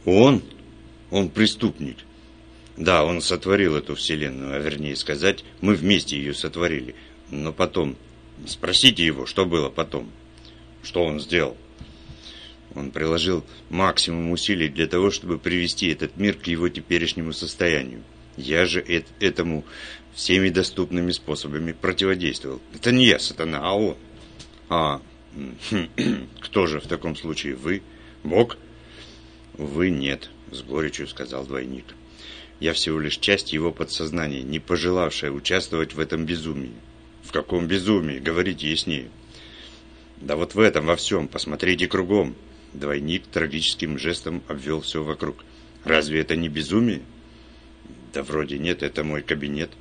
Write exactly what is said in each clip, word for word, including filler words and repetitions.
Он? Он преступник. Да, он сотворил эту вселенную, а вернее сказать, мы вместе ее сотворили. Но потом, спросите его, что было потом. Что он сделал? Он приложил максимум усилий для того, чтобы привести этот мир к его теперешнему состоянию. Я же этому всеми доступными способами противодействовал. Это не я, сатана, а он. А кто же в таком случае? Вы? Бог? Увы, нет, с горечью сказал двойник. Я всего лишь часть его подсознания, не пожелавшая участвовать в этом безумии. В каком безумии? Говорите яснее. Да вот в этом, во всем. Посмотрите кругом. Двойник трагическим жестом обвел все вокруг. Разве это не безумие? Да вроде нет, это мой кабинет.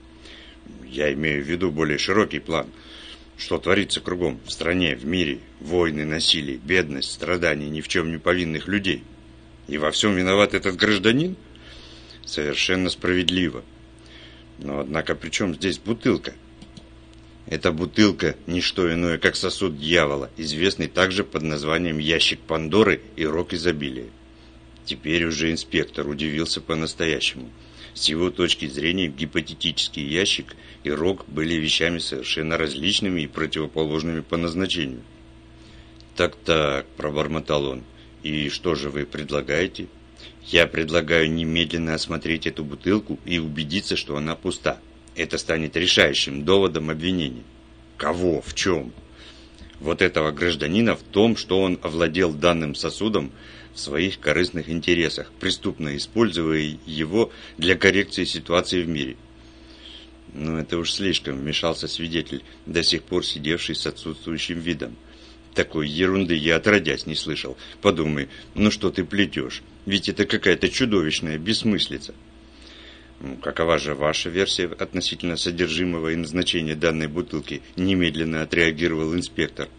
Я имею в виду более широкий план. Что творится кругом, в стране, в мире? Войны, насилие, бедность, страдания ни в чем не повинных людей. И во всем виноват этот гражданин? Совершенно справедливо. Но однако при чем здесь бутылка? Эта бутылка – не что иное, как сосуд дьявола, известный также под названием «Ящик Пандоры» и «Рог изобилия». Теперь уже инспектор удивился по-настоящему. С его точки зрения гипотетический ящик и рог были вещами совершенно различными и противоположными по назначению. «Так-так», – пробормотал он, – «и что же вы предлагаете?» «Я предлагаю немедленно осмотреть эту бутылку и убедиться, что она пуста. Это станет решающим доводом обвинения». «Кого? В чем?» «Вот этого гражданина в том, что он овладел данным сосудом в своих корыстных интересах, преступно используя его для коррекции ситуации в мире». «Ну, это уж слишком», — вмешался свидетель, до сих пор сидевший с отсутствующим видом. «Такой ерунды я отродясь не слышал. Подумай, ну что ты плетешь? Ведь это какая-то чудовищная бессмыслица». Ну, какова же ваша версия относительно содержимого и назначения данной бутылки? Немедленно отреагировал инспектор.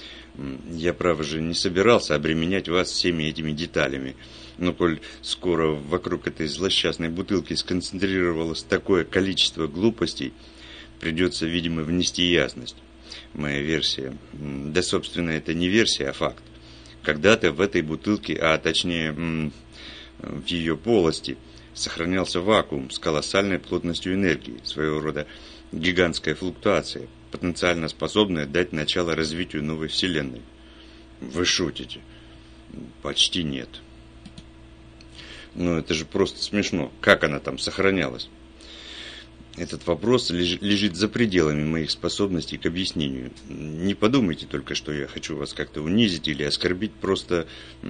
Я, право же, не собирался обременять вас всеми этими деталями. Но коль скоро вокруг этой злосчастной бутылки сконцентрировалось такое количество глупостей, придется, видимо, внести ясность. Моя версия, да, собственно, это не версия, а факт. Когда-то в этой бутылке, а точнее в ее полости, сохранялся вакуум с колоссальной плотностью энергии, своего рода гигантская флуктуация, потенциально способная дать начало развитию новой вселенной. Вы шутите? Почти нет. Но это же просто смешно. Как она там сохранялась? Этот вопрос лежит за пределами моих способностей к объяснению. Не подумайте только, что я хочу вас как-то унизить или оскорбить. Просто,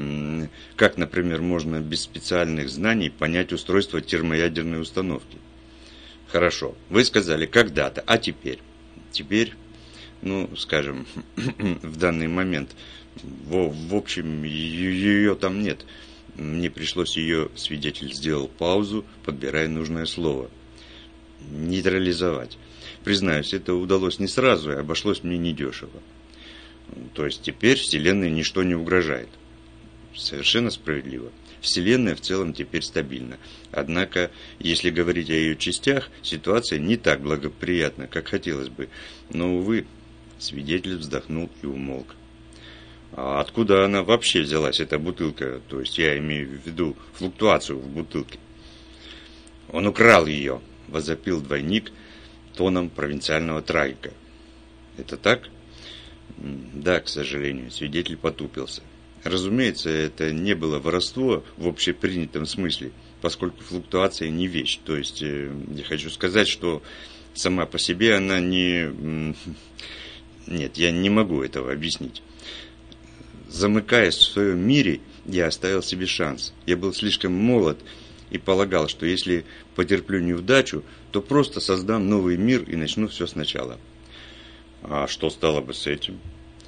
как, например, можно без специальных знаний понять устройство термоядерной установки? Хорошо, вы сказали когда-то, а теперь? Теперь, ну, скажем, в данный момент, в, в общем, ее там нет. Мне пришлось ее, свидетель сделал паузу, подбирая нужное слово. Нейтрализовать. Признаюсь, это удалось не сразу и обошлось мне недешево. То есть теперь Вселенной ничто не угрожает. Совершенно справедливо. Вселенная в целом теперь стабильна. Однако, если говорить о ее частях, ситуация не так благоприятна, как хотелось бы. Но, увы, свидетель вздохнул и умолк. А откуда она вообще взялась, эта бутылка? То есть я имею в виду флуктуацию в бутылке. Он украл ее, возопил двойник тоном провинциального трагика. Это так? Да, к сожалению, свидетель потупился. Разумеется, это не было воровство в общепринятом смысле, поскольку флуктуация не вещь. То есть, я хочу сказать, что сама по себе она не... Нет, я не могу этого объяснить. Замыкаясь в своем мире, я оставил себе шанс. Я был слишком молод и полагал, что если потерплю неудачу, то просто создам новый мир и начну все сначала. А что стало бы с этим?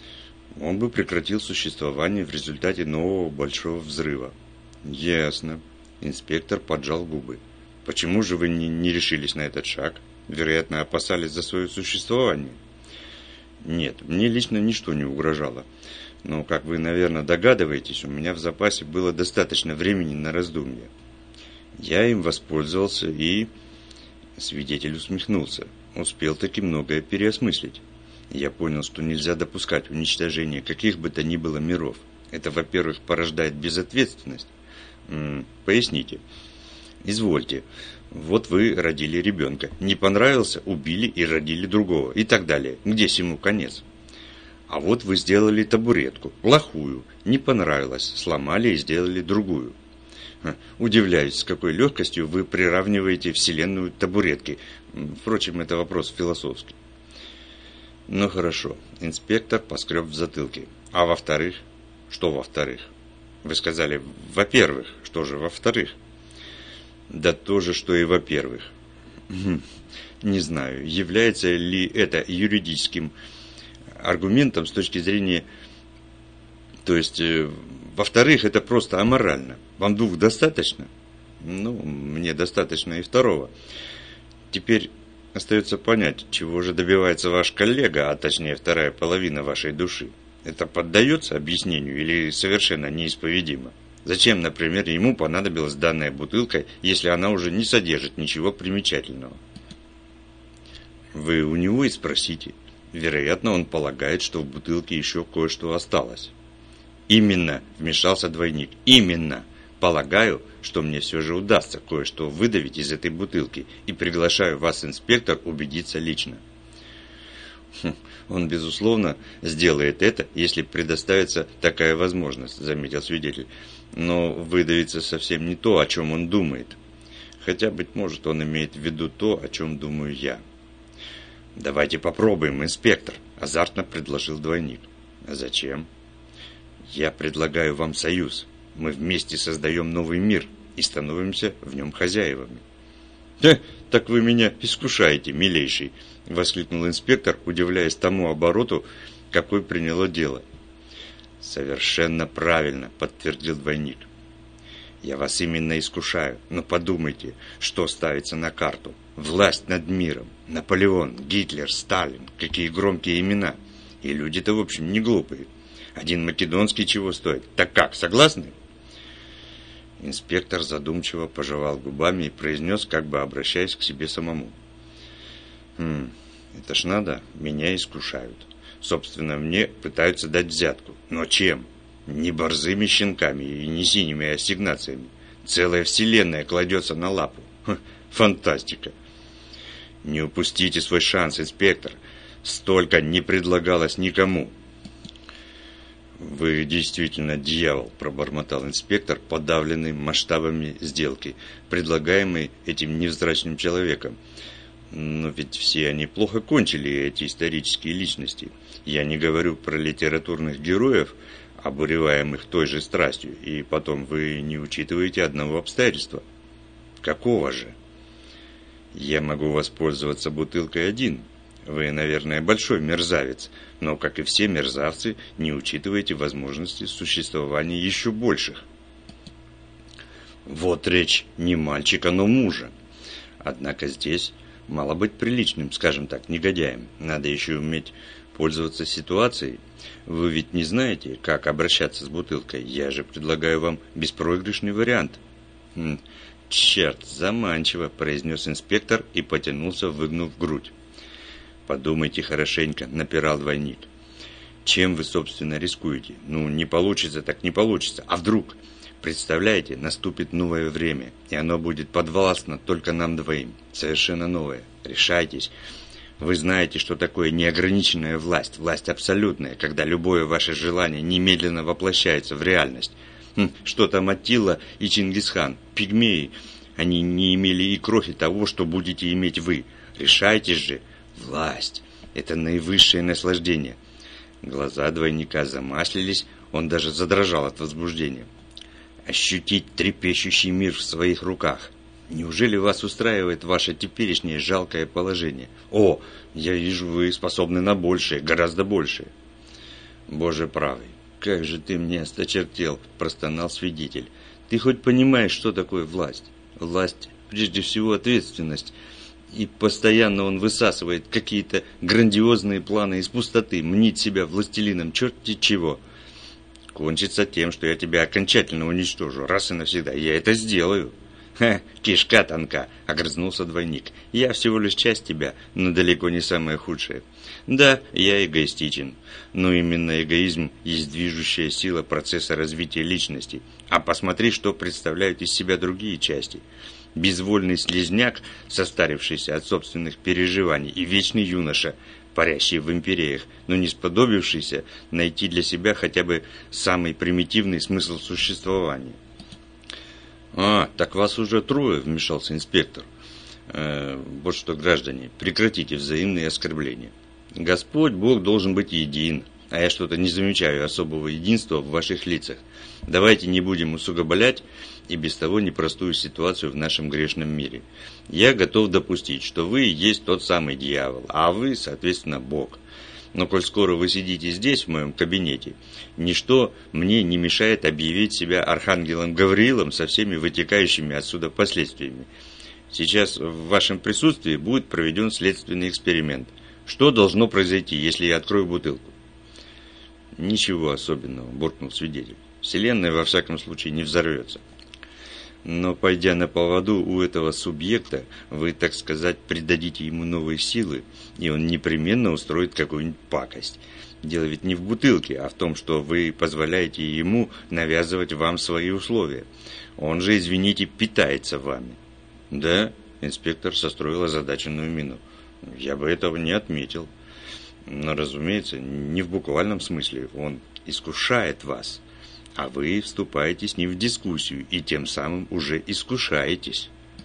Он бы прекратил существование в результате нового большого взрыва. Ясно. Инспектор поджал губы. Почему же вы не, не решились на этот шаг? Вероятно, опасались за свое существование. Нет, мне лично ничто не угрожало. Но, как вы, наверное, догадываетесь, у меня в запасе было достаточно времени на раздумья. Я им воспользовался и... Свидетель усмехнулся. Успел таки многое переосмыслить. Я понял, что нельзя допускать уничтожения каких бы то ни было миров. Это, во-первых, порождает безответственность. М-м, поясните. Извольте. Вот вы родили ребенка. Не понравился, убили и родили другого. И так далее. Где сему конец? А вот вы сделали табуретку. Плохую. Не понравилось. Сломали и сделали другую. Удивляюсь, с какой легкостью вы приравниваете Вселенную к табуретке. Впрочем, это вопрос философский. Ну хорошо. Инспектор поскреб в затылке. А во-вторых? Что во-вторых? Вы сказали, во-первых. Что же во-вторых? Да то же, что и во-первых. Не знаю, является ли это юридическим аргументом с точки зрения... То есть, во-вторых, это просто аморально. Вам двух достаточно? Ну, мне достаточно и второго. Теперь остается понять, чего же добивается ваш коллега, а точнее вторая половина вашей души. Это поддается объяснению или совершенно неисповедимо? Зачем, например, ему понадобилась данная бутылка, если она уже не содержит ничего примечательного? Вы у него и спросите. Вероятно, он полагает, что в бутылке еще кое-что осталось. Именно, вмешался двойник, именно. Полагаю, что мне все же удастся кое-что выдавить из этой бутылки, и приглашаю вас, инспектор, убедиться лично. Хм, он, безусловно, сделает это, если предоставится такая возможность, заметил свидетель. Но выдавится совсем не то, о чем он думает. Хотя, быть может, он имеет в виду то, о чем думаю я. «Давайте попробуем, инспектор», – азартно предложил двойник. «А зачем?» «Я предлагаю вам союз. Мы вместе создаем новый мир и становимся в нем хозяевами». «Э, так вы меня искушаете, милейший», – воскликнул инспектор, удивляясь тому обороту, какой приняло дело. «Совершенно правильно», – подтвердил двойник. «Я вас именно искушаю, но подумайте, что ставится на карту. Власть над миром, Наполеон, Гитлер, Сталин, какие громкие имена. И люди-то, в общем, не глупые. Один македонский чего стоит? Так как, согласны?» Инспектор задумчиво пожевал губами и произнес, как бы обращаясь к себе самому. «Хм, это ж надо, меня искушают. Собственно, мне пытаются дать взятку. Но чем? Не борзыми щенками и не синими ассигнациями. Целая вселенная кладется на лапу. Ха, фантастика. Не упустите свой шанс, инспектор. Столько не предлагалось никому». «Вы действительно дьявол», – пробормотал инспектор, подавленный масштабами сделки, предлагаемой этим невзрачным человеком. «Но ведь все они плохо кончили, эти исторические личности. Я не говорю про литературных героев, обуреваемых той же страстью, и потом вы не учитываете одного обстоятельства». «Какого же?» «Я могу воспользоваться бутылкой один. Вы, наверное, большой мерзавец, но, как и все мерзавцы, не учитываете возможности существования еще больших». «Вот речь не мальчика, но мужа. Однако здесь мало быть приличным, скажем так, негодяем. Надо еще уметь пользоваться ситуацией. Вы ведь не знаете, как обращаться с бутылкой. Я же предлагаю вам беспроигрышный вариант». Хм, «Черт, заманчиво», – произнес инспектор и потянулся, выгнув грудь. «Подумайте хорошенько», – напирал двойник. «Чем вы, собственно, рискуете? Ну, не получится, так не получится. А вдруг? Представляете, наступит новое время, и оно будет подвластно только нам двоим. Совершенно новое. Решайтесь. Вы знаете, что такое неограниченная власть, власть абсолютная, когда любое ваше желание немедленно воплощается в реальность. Хм, что там Аттила и Чингисхан, пигмеи, они не имели и крохи того, что будете иметь вы. Решайтесь же. Власть – это наивысшее наслаждение». Глаза двойника замаслились, он даже задрожал от возбуждения. «Ощутить трепещущий мир в своих руках. Неужели вас устраивает ваше теперешнее жалкое положение? О, я вижу, вы способны на большее, гораздо большее». «Боже правый, как же ты мне осточертел», – простонал свидетель. «Ты хоть понимаешь, что такое власть? Власть, прежде всего, ответственность. И постоянно он высасывает какие-то грандиозные планы из пустоты, мнит себя властелином черти чего. Кончится тем, что я тебя окончательно уничтожу, раз и навсегда. Я это сделаю. «Ха, кишка тонка», — огрызнулся двойник. «Я всего лишь часть тебя, но далеко не самое худшее. Да, я эгоистичен, но именно эгоизм есть движущая сила процесса развития личности. А посмотри, что представляют из себя другие части. Безвольный слизняк, состарившийся от собственных переживаний, и вечный юноша, парящий в империях, но не сподобившийся найти для себя хотя бы самый примитивный смысл существования». «А, так вас уже трое», — вмешался инспектор. Э, «Вот что, граждане, прекратите взаимные оскорбления. Господь Бог должен быть един, а я что-то не замечаю особого единства в ваших лицах. Давайте не будем усугублять и без того непростую ситуацию в нашем грешном мире. Я готов допустить, что вы есть тот самый дьявол, а вы, соответственно, Бог. Но коль скоро вы сидите здесь, в моем кабинете, ничто мне не мешает объявить себя архангелом Гавриилом со всеми вытекающими отсюда последствиями. Сейчас в вашем присутствии будет проведен следственный эксперимент. Что должно произойти, если я открою бутылку?» «Ничего особенного», – буркнул свидетель. «Вселенная, во всяком случае, не взорвется. Но, пойдя на поводу у этого субъекта, вы, так сказать, придадите ему новые силы, и он непременно устроит какую-нибудь пакость. Дело ведь не в бутылке, а в том, что вы позволяете ему навязывать вам свои условия. Он же, извините, питается вами». «Да?» – инспектор состроил озадаченную мину. «Я бы этого не отметил. Но, разумеется, не в буквальном смысле. Он искушает вас. А вы вступаете с ним в дискуссию и тем самым уже искушаетесь.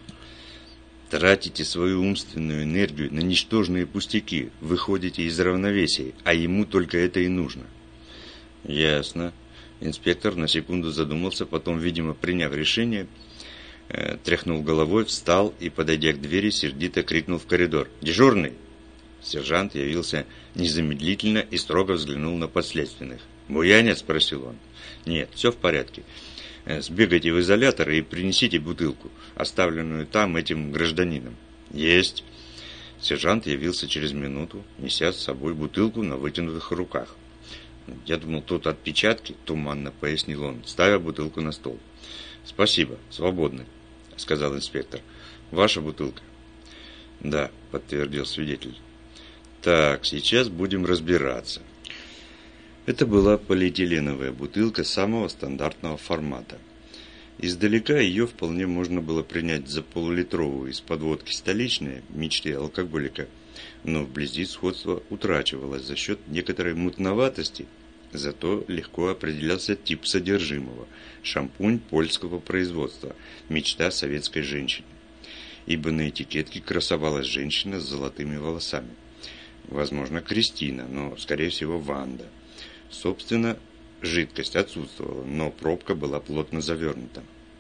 Тратите свою умственную энергию на ничтожные пустяки, выходите из равновесия, а ему только это и нужно». «Ясно». Инспектор на секунду задумался, потом, видимо, приняв решение, э, тряхнул головой, встал и, подойдя к двери, сердито крикнул в коридор: «Дежурный!» Сержант явился незамедлительно и строго взглянул на подследственных. «Буянец?» – спросил он. «Нет, все в порядке. Сбегайте в изолятор и принесите бутылку, оставленную там этим гражданином». «Есть». Сержант явился через минуту, неся с собой бутылку на вытянутых руках. «Я думал, тут отпечатки», – туманно пояснил он, ставя бутылку на стол. «Спасибо, свободны», – сказал инспектор. «Ваша бутылка?» «Да», – подтвердил свидетель. «Так, сейчас будем разбираться». Это была полиэтиленовая бутылка самого стандартного формата. Издалека ее вполне можно было принять за полулитровую из-под водки столичной, мечты алкоголика, но вблизи сходство утрачивалось за счет некоторой мутноватости, зато легко определялся тип содержимого – шампунь польского производства, мечта советской женщины. Ибо на этикетке красовалась женщина с золотыми волосами. Возможно, Кристина, но, скорее всего, Ванда. Собственно, жидкость отсутствовала, но пробка была плотно завернута.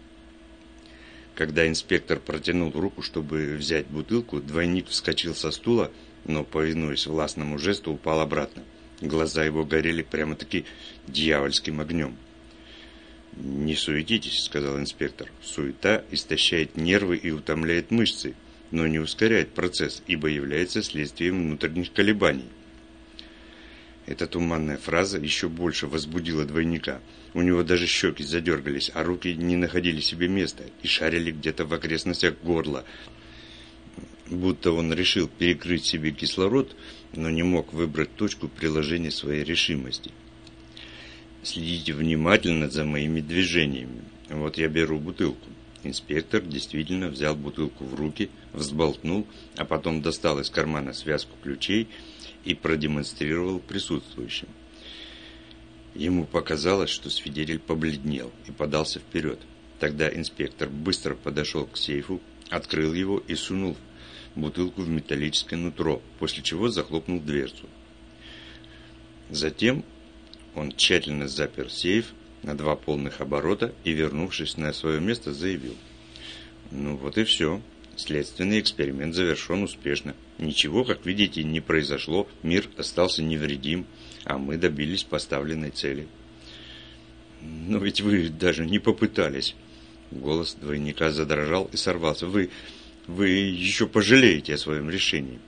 Когда инспектор протянул руку, чтобы взять бутылку, двойник вскочил со стула, но, повинуясь властному жесту, упал обратно. Глаза его горели прямо-таки дьявольским огнем. «Не суетитесь», — сказал инспектор. «Суета истощает нервы и утомляет мышцы, но не ускоряет процесс, ибо является следствием внутренних колебаний». Эта туманная фраза еще больше возбудила двойника. У него даже щеки задергались, а руки не находили себе места и шарили где-то в окрестностях горла. Будто он решил перекрыть себе кислород, но не мог выбрать точку приложения своей решимости. «Следите внимательно за моими движениями. Вот я беру бутылку». Инспектор действительно взял бутылку в руки, взболтнул, а потом достал из кармана связку ключей и продемонстрировал присутствующим. Ему показалось, что свидетель побледнел и подался вперед. Тогда инспектор быстро подошел к сейфу, открыл его и сунул бутылку в металлическое нутро, после чего захлопнул дверцу. Затем он тщательно запер сейф на два полных оборота и, вернувшись на свое место, заявил: «Ну вот и все. Следственный эксперимент завершен успешно. Ничего, как видите, не произошло, мир остался невредим, а мы добились поставленной цели». «Но ведь вы даже не попытались». Голос двойника задрожал и сорвался. «Вы, вы еще пожалеете о своем решении».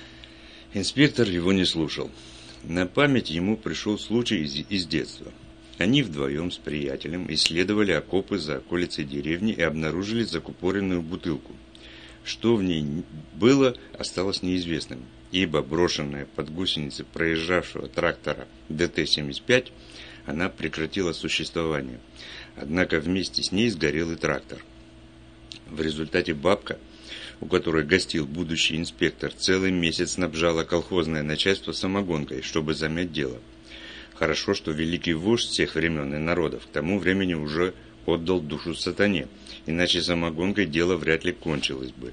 Инспектор его не слушал. На память ему пришел случай из, из детства. Они вдвоем с приятелем исследовали окопы за околицей деревни и обнаружили закупоренную бутылку. Что в ней было, осталось неизвестным, ибо брошенная под гусеницы проезжавшего трактора дэ тэ семьдесят пять, она прекратила существование. Однако вместе с ней сгорел и трактор. В результате бабка, у которой гостил будущий инспектор, целый месяц снабжала колхозное начальство самогонкой, чтобы замять дело. Хорошо, что великий вождь всех времен и народов к тому времени уже отдал душу сатане, иначе самогонкой дело вряд ли кончилось бы.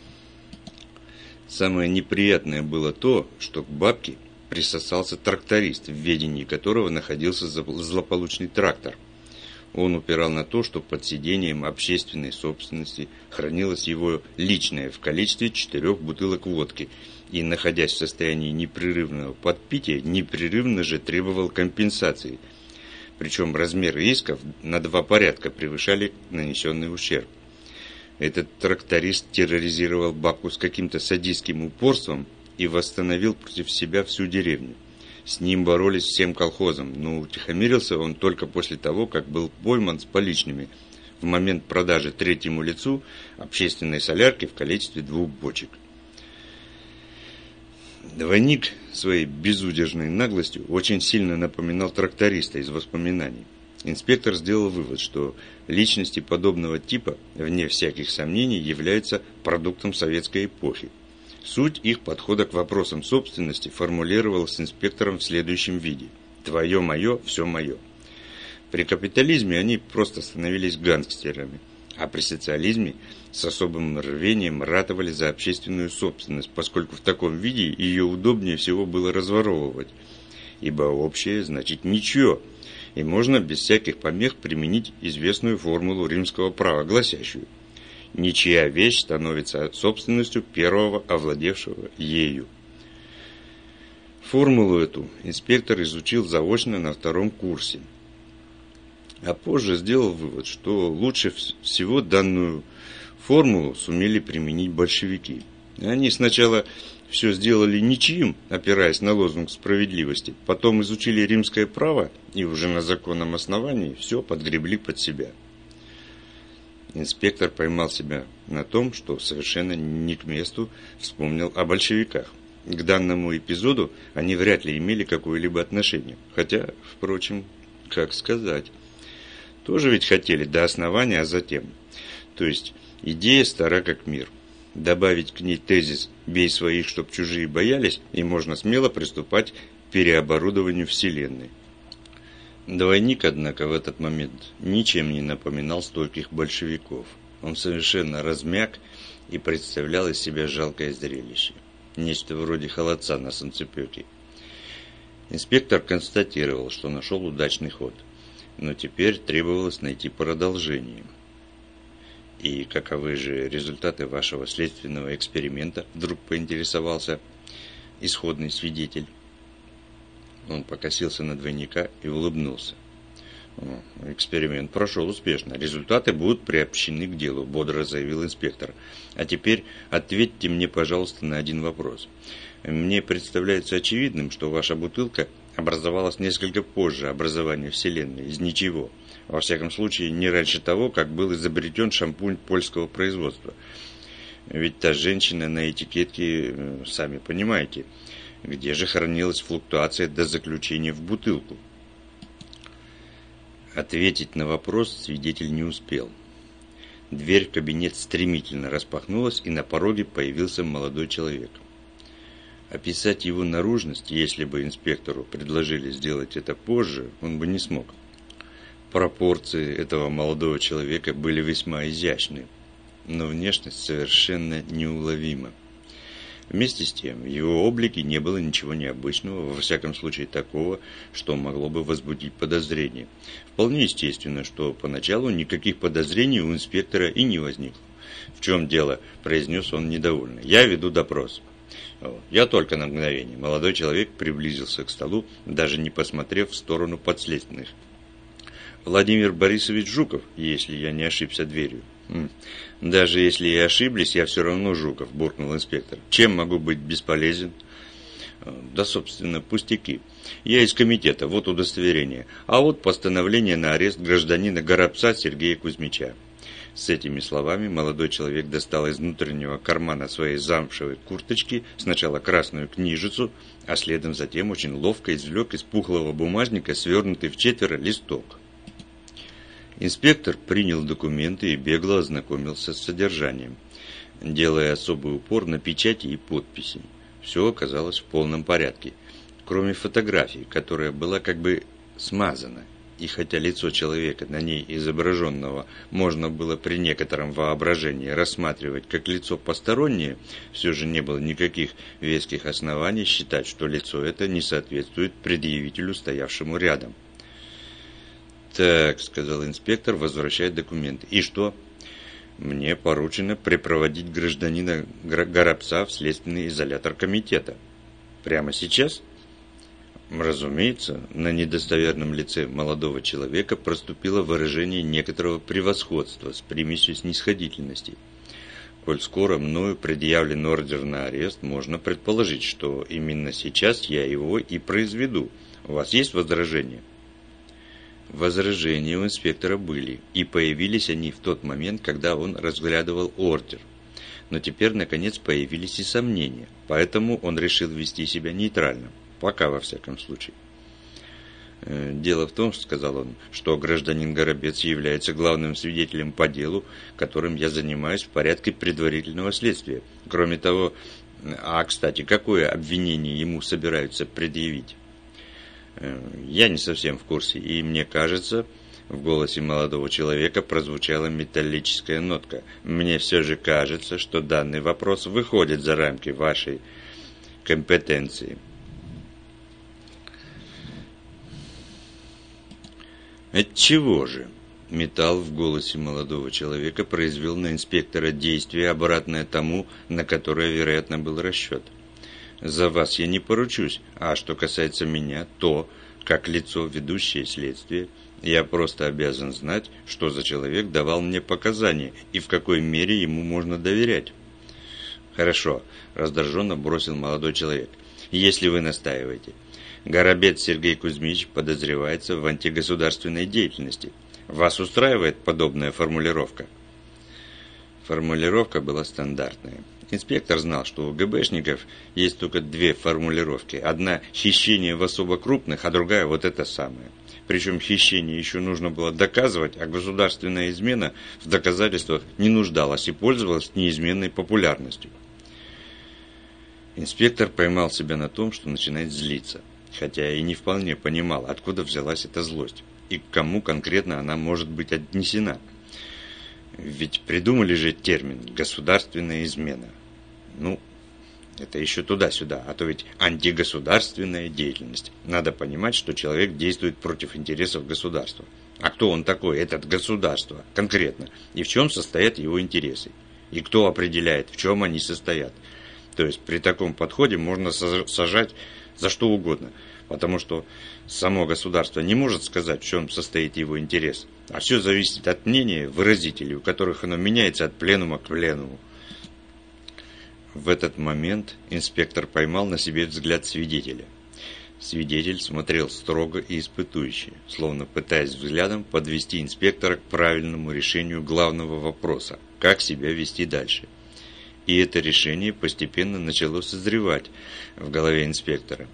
Самое неприятное было то, что к бабке присосался тракторист, в ведении которого находился злополучный трактор. Он упирал на то, что под сидением общественной собственности хранилось его личное в количестве четырех бутылок водки, и, находясь в состоянии непрерывного подпития, непрерывно же требовал компенсации. Причем размеры исков на два порядка превышали нанесенный ущерб. Этот тракторист терроризировал бабку с каким-то садистским упорством и восстановил против себя всю деревню. С ним боролись всем колхозом, но утихомирился он только после того, как был пойман с поличными в момент продажи третьему лицу общественной солярки в количестве двух бочек. Двойник своей безудержной наглостью очень сильно напоминал тракториста из воспоминаний. Инспектор сделал вывод, что личности подобного типа, вне всяких сомнений, являются продуктом советской эпохи. Суть их подхода к вопросам собственности формулировалась инспектором в следующем виде: «Твое мое, все мое». При капитализме они просто становились гангстерами, а при социализме с особым рвением ратовали за общественную собственность, поскольку в таком виде ее удобнее всего было разворовывать, ибо общее значит ничье, и можно без всяких помех применить известную формулу римского права, гласящую: ничья вещь становится собственностью первого, овладевшего ею. Формулу эту инспектор изучил заочно на втором курсе, а позже сделал вывод, что лучше всего данную формулу сумели применить большевики. Они сначала все сделали ничьим, опираясь на лозунг справедливости, потом изучили римское право и уже на законном основании все подгребли под себя. Инспектор поймал себя на том, что совершенно не к месту вспомнил о большевиках. К данному эпизоду они вряд ли имели какое-либо отношение. Хотя, впрочем, как сказать. Тоже ведь хотели до основания, а затем. То есть, идея стара как мир. Добавить к ней тезис «бей своих, чтоб чужие боялись», и можно смело приступать к переоборудованию Вселенной. Двойник, однако, в этот момент ничем не напоминал стольких большевиков. Он совершенно размяк и представлял из себя жалкое зрелище. Нечто вроде холодца на санцепёке. Инспектор констатировал, что нашел удачный ход, но теперь требовалось найти продолжение. «И каковы же результаты вашего следственного эксперимента?» – вдруг поинтересовался исходный свидетель. Он покосился на двойника и улыбнулся. «Эксперимент прошел успешно. Результаты будут приобщены к делу», – бодро заявил инспектор. «А теперь ответьте мне, пожалуйста, на один вопрос. Мне представляется очевидным, что ваша бутылка образовалась несколько позже образования Вселенной, из ничего. Во всяком случае, не раньше того, как был изобретен шампунь польского производства. Ведь та женщина на этикетке, сами понимаете, где же хранилась флуктуация до заключения в бутылку?» Ответить на вопрос свидетель не успел. Дверь в кабинет стремительно распахнулась, и на пороге появился молодой человек. Описать его наружность, если бы инспектору предложили сделать это позже, он бы не смог. Пропорции этого молодого человека были весьма изящны, но внешность совершенно неуловима. Вместе с тем, в его облике не было ничего необычного, во всяком случае такого, что могло бы возбудить подозрение. Вполне естественно, что поначалу никаких подозрений у инспектора и не возникло. «В чем дело?» – произнес он недовольно. «Я веду допрос». «Я только на мгновение». Молодой человек приблизился к столу, даже не посмотрев в сторону подследственных. «Владимир Борисович Жуков, если я не ошибся дверью». «Даже если и ошиблись, я все равно Жуков», – буркнул инспектор. «Чем могу быть бесполезен?» Да, собственно, пустяки. Я из комитета, вот удостоверение. А вот постановление на арест гражданина Горобца Сергея Кузьмича. С этими словами молодой человек достал из внутреннего кармана своей замшевой курточки сначала красную книжицу, а следом затем очень ловко извлек из пухлого бумажника свернутый в четверо листок. Инспектор принял документы и бегло ознакомился с содержанием, делая особый упор на печати и подписи. Все оказалось в полном порядке, кроме фотографии, которая была как бы смазана. И хотя лицо человека, на ней изображенного, можно было при некотором воображении рассматривать как лицо постороннее, все же не было никаких веских оснований считать, что лицо это не соответствует предъявителю, стоявшему рядом. «Так», — сказал инспектор, возвращая документы. «И что?» «Мне поручено припроводить гражданина Горобца в следственный изолятор комитета». «Прямо сейчас?» Разумеется, на недостоверном лице молодого человека проступило выражение некоторого превосходства с примесью снисходительности. Коль скоро мною предъявлен ордер на арест, можно предположить, что именно сейчас я его и произведу. У вас есть возражения? Возражения у инспектора были, и появились они в тот момент, когда он разглядывал ордер. Но теперь, наконец, появились и сомнения, поэтому он решил вести себя нейтрально. Пока, во всяком случае. «Дело в том, — сказал он, — что гражданин Горобец является главным свидетелем по делу, которым я занимаюсь в порядке предварительного следствия. Кроме того, а, кстати, какое обвинение ему собираются предъявить?» «Я не совсем в курсе, и мне кажется...» В голосе молодого человека прозвучала металлическая нотка. «Мне все же кажется, что данный вопрос выходит за рамки вашей компетенции». «Отчего же?» Металл в голосе молодого человека произвел на инспектора действие, обратное тому, на которое, вероятно, был расчет. «За вас я не поручусь, а что касается меня, то, как лицо, ведущее следствие, я просто обязан знать, что за человек давал мне показания и в какой мере ему можно доверять». «Хорошо», – раздраженно бросил молодой человек, – «если вы настаиваете. Горобец Сергей Кузьмич подозревается в антигосударственной деятельности. Вас устраивает подобная формулировка?» Формулировка была стандартная. Инспектор знал, что у ГБшников есть только две формулировки. Одна – хищение в особо крупных, а другая – вот это самое. Причем хищение еще нужно было доказывать, а государственная измена в доказательствах не нуждалась и пользовалась неизменной популярностью. Инспектор поймал себя на том, что начинает злиться, хотя и не вполне понимал, откуда взялась эта злость и к кому конкретно она может быть отнесена. Ведь придумали же термин «государственная измена». Ну, это еще туда-сюда, а то ведь антигосударственная деятельность. Надо понимать, что человек действует против интересов государства. А кто он такой, этот государство, конкретно? И в чем состоят его интересы? И кто определяет, в чем они состоят? То есть при таком подходе можно сажать за что угодно, потому что само государство не может сказать, в чем состоит его интерес, а все зависит от мнения выразителей, у которых оно меняется от пленума к пленуму. В этот момент инспектор поймал на себе взгляд свидетеля. Свидетель смотрел строго и испытующе, словно пытаясь взглядом подвести инспектора к правильному решению главного вопроса – как себя вести дальше. И это решение постепенно начало созревать в голове инспектора.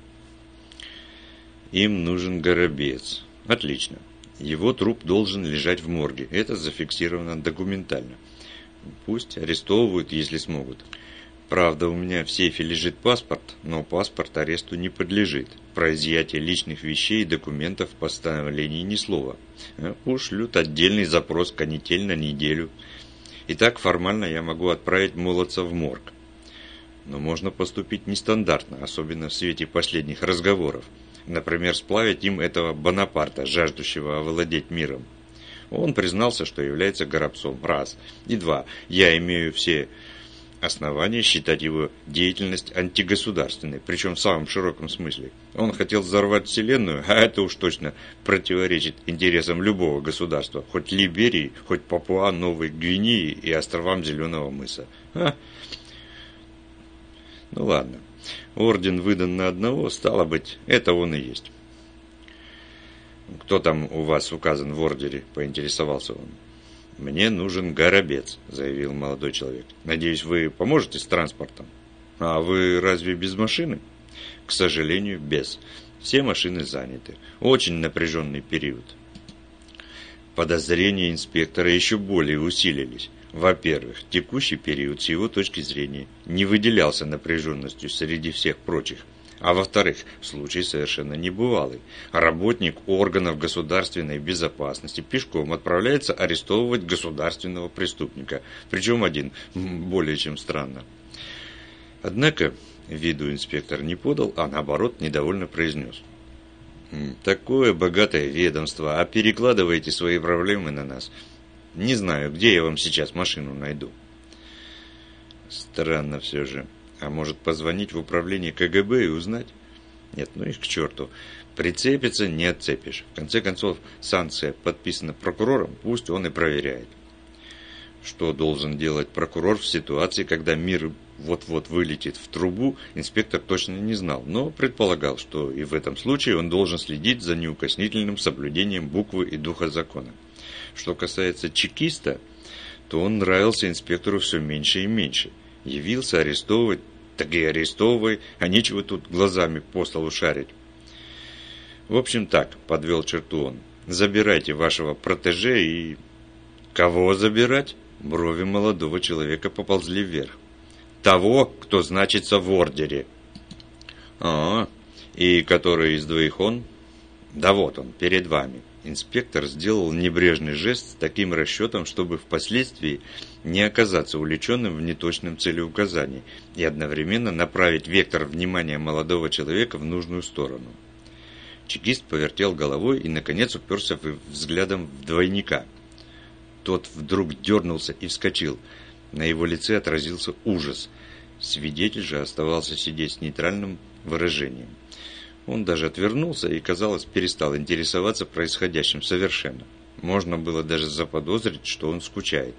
Им нужен Горобец. Отлично. Его труп должен лежать в морге. Это зафиксировано документально. Пусть арестовывают, если смогут. Правда, у меня в сейфе лежит паспорт, но паспорт аресту не подлежит. Про изъятие личных вещей и документов в постановлении ни слова. Ушлют отдельный запрос канитель на неделю. Итак, формально я могу отправить молодца в морг. Но можно поступить нестандартно, особенно в свете последних разговоров. Например, сплавить им этого Бонапарта, жаждущего овладеть миром. Он признался, что является Горобцом. Раз. И два. Я имею все основания считать его деятельность антигосударственной, причем в самом широком смысле. Он хотел взорвать Вселенную, а это уж точно противоречит интересам любого государства, хоть Либерии, хоть Папуа Новой Гвинеи и островам Зеленого мыса. А? Ну ладно. Орден выдан на одного, стало быть, это он и есть. «Кто там у вас указан в ордере?» – поинтересовался он. «Мне нужен Горобец», – заявил молодой человек. «Надеюсь, вы поможете с транспортом?» «А вы разве без машины?» «К сожалению, без. Все машины заняты. Очень напряженный период». Подозрения инспектора еще более усилились. Во-первых, текущий период, с его точки зрения, не выделялся напряженностью среди всех прочих. А во-вторых, случай совершенно небывалый. Работник органов государственной безопасности пешком отправляется арестовывать государственного преступника. Причем один, более чем странно. Однако, виду инспектор не подал, а наоборот недовольно произнес. «Такое богатое ведомство, а перекладываете свои проблемы на нас. Не знаю, где я вам сейчас машину найду». Странно все же. А может позвонить в управление ка гэ бэ и узнать? Нет, ну их к черту. Прицепиться не отцепишь. В конце концов, санкция подписана прокурором, пусть он и проверяет. Что должен делать прокурор в ситуации, когда мир вот-вот вылетит в трубу, инспектор точно не знал, но предполагал, что и в этом случае он должен следить за неукоснительным соблюдением буквы и духа закона. Что касается чекиста, то он нравился инспектору все меньше и меньше. Явился арестовывать, так и арестовывай, а нечего тут глазами по столу шарить. В общем так, подвел черту он, забирайте вашего протеже и... Кого забирать? Брови молодого человека поползли вверх. Того, кто значится в ордере. А, и который из двоих он? Да вот он, перед вами. Инспектор сделал небрежный жест с таким расчетом, чтобы впоследствии не оказаться увлеченным в неточном целеуказании и одновременно направить вектор внимания молодого человека в нужную сторону. Чекист повертел головой и, наконец, уперся взглядом в двойника. Тот вдруг дернулся и вскочил. На его лице отразился ужас. Свидетель же оставался сидеть с нейтральным выражением. Он даже отвернулся и, казалось, перестал интересоваться происходящим совершенно. Можно было даже заподозрить, что он скучает.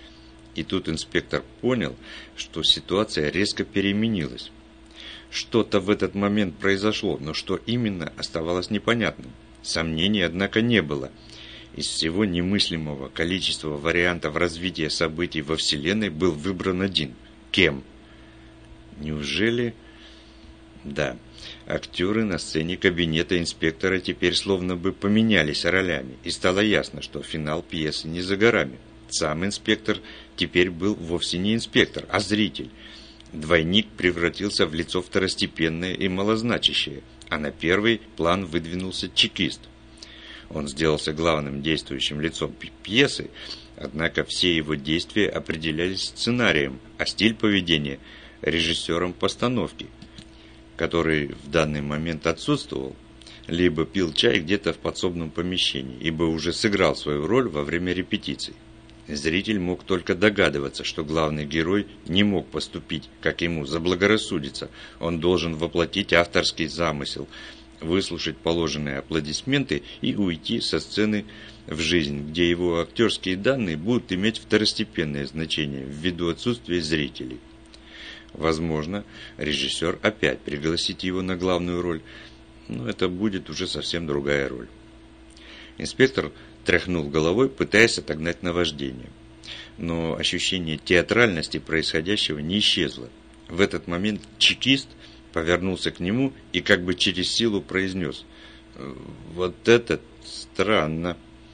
И тут инспектор понял, что ситуация резко переменилась. Что-то в этот момент произошло, но что именно, оставалось непонятным. Сомнений, однако, не было. Из всего немыслимого количества вариантов развития событий во Вселенной был выбран один. Кем? Неужели... Да, актеры на сцене кабинета инспектора теперь словно бы поменялись ролями, и стало ясно, что финал пьесы не за горами. Сам инспектор теперь был вовсе не инспектор, а зритель. Двойник превратился в лицо второстепенное и малозначащее, а на первый план выдвинулся чекист. Он сделался главным действующим лицом пьесы, однако все его действия определялись сценарием, а стиль поведения – режиссером постановки, который в данный момент отсутствовал, либо пил чай где-то в подсобном помещении, ибо уже сыграл свою роль во время репетиций. Зритель мог только догадываться, что главный герой не мог поступить, как ему заблагорассудится. Он должен воплотить авторский замысел, выслушать положенные аплодисменты и уйти со сцены в жизнь, где его актерские данные будут иметь второстепенное значение ввиду отсутствия зрителей. Возможно, режиссер опять пригласит его на главную роль, но это будет уже совсем другая роль. Инспектор тряхнул головой, пытаясь отогнать наваждение. Но ощущение театральности происходящего не исчезло. В этот момент чекист повернулся к нему и как бы через силу произнес: «Вот это странно.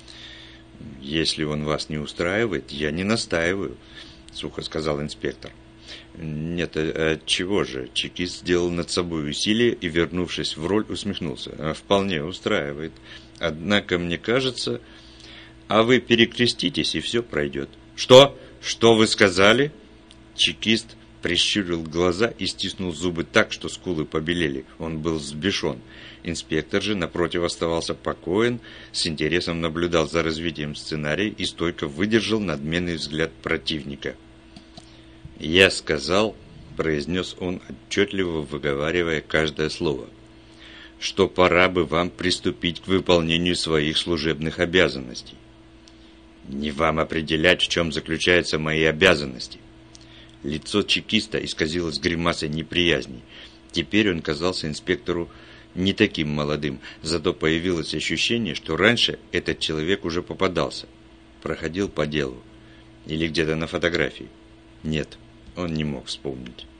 Если он вас не устраивает, я не настаиваю», — сухо сказал инспектор. «Нет, отчего же?» Чекист сделал над собой усилие и, вернувшись в роль, усмехнулся. «Вполне устраивает. Однако, мне кажется... А вы перекреститесь, и все пройдет». «Что? Что вы сказали?» Чекист прищурил глаза и стиснул зубы так, что скулы побелели. Он был взбешен. Инспектор же, напротив, оставался покоен, с интересом наблюдал за развитием сценария и стойко выдержал надменный взгляд противника. «Я сказал», — произнес он, отчетливо выговаривая каждое слово, «что пора бы вам приступить к выполнению своих служебных обязанностей». «Не вам определять, в чем заключаются мои обязанности». Лицо чекиста исказилось гримасой неприязни. Теперь он казался инспектору не таким молодым, зато появилось ощущение, что раньше этот человек уже попадался. Проходил по делу. Или где-то на фотографии. Нет, он не мог вспомнить.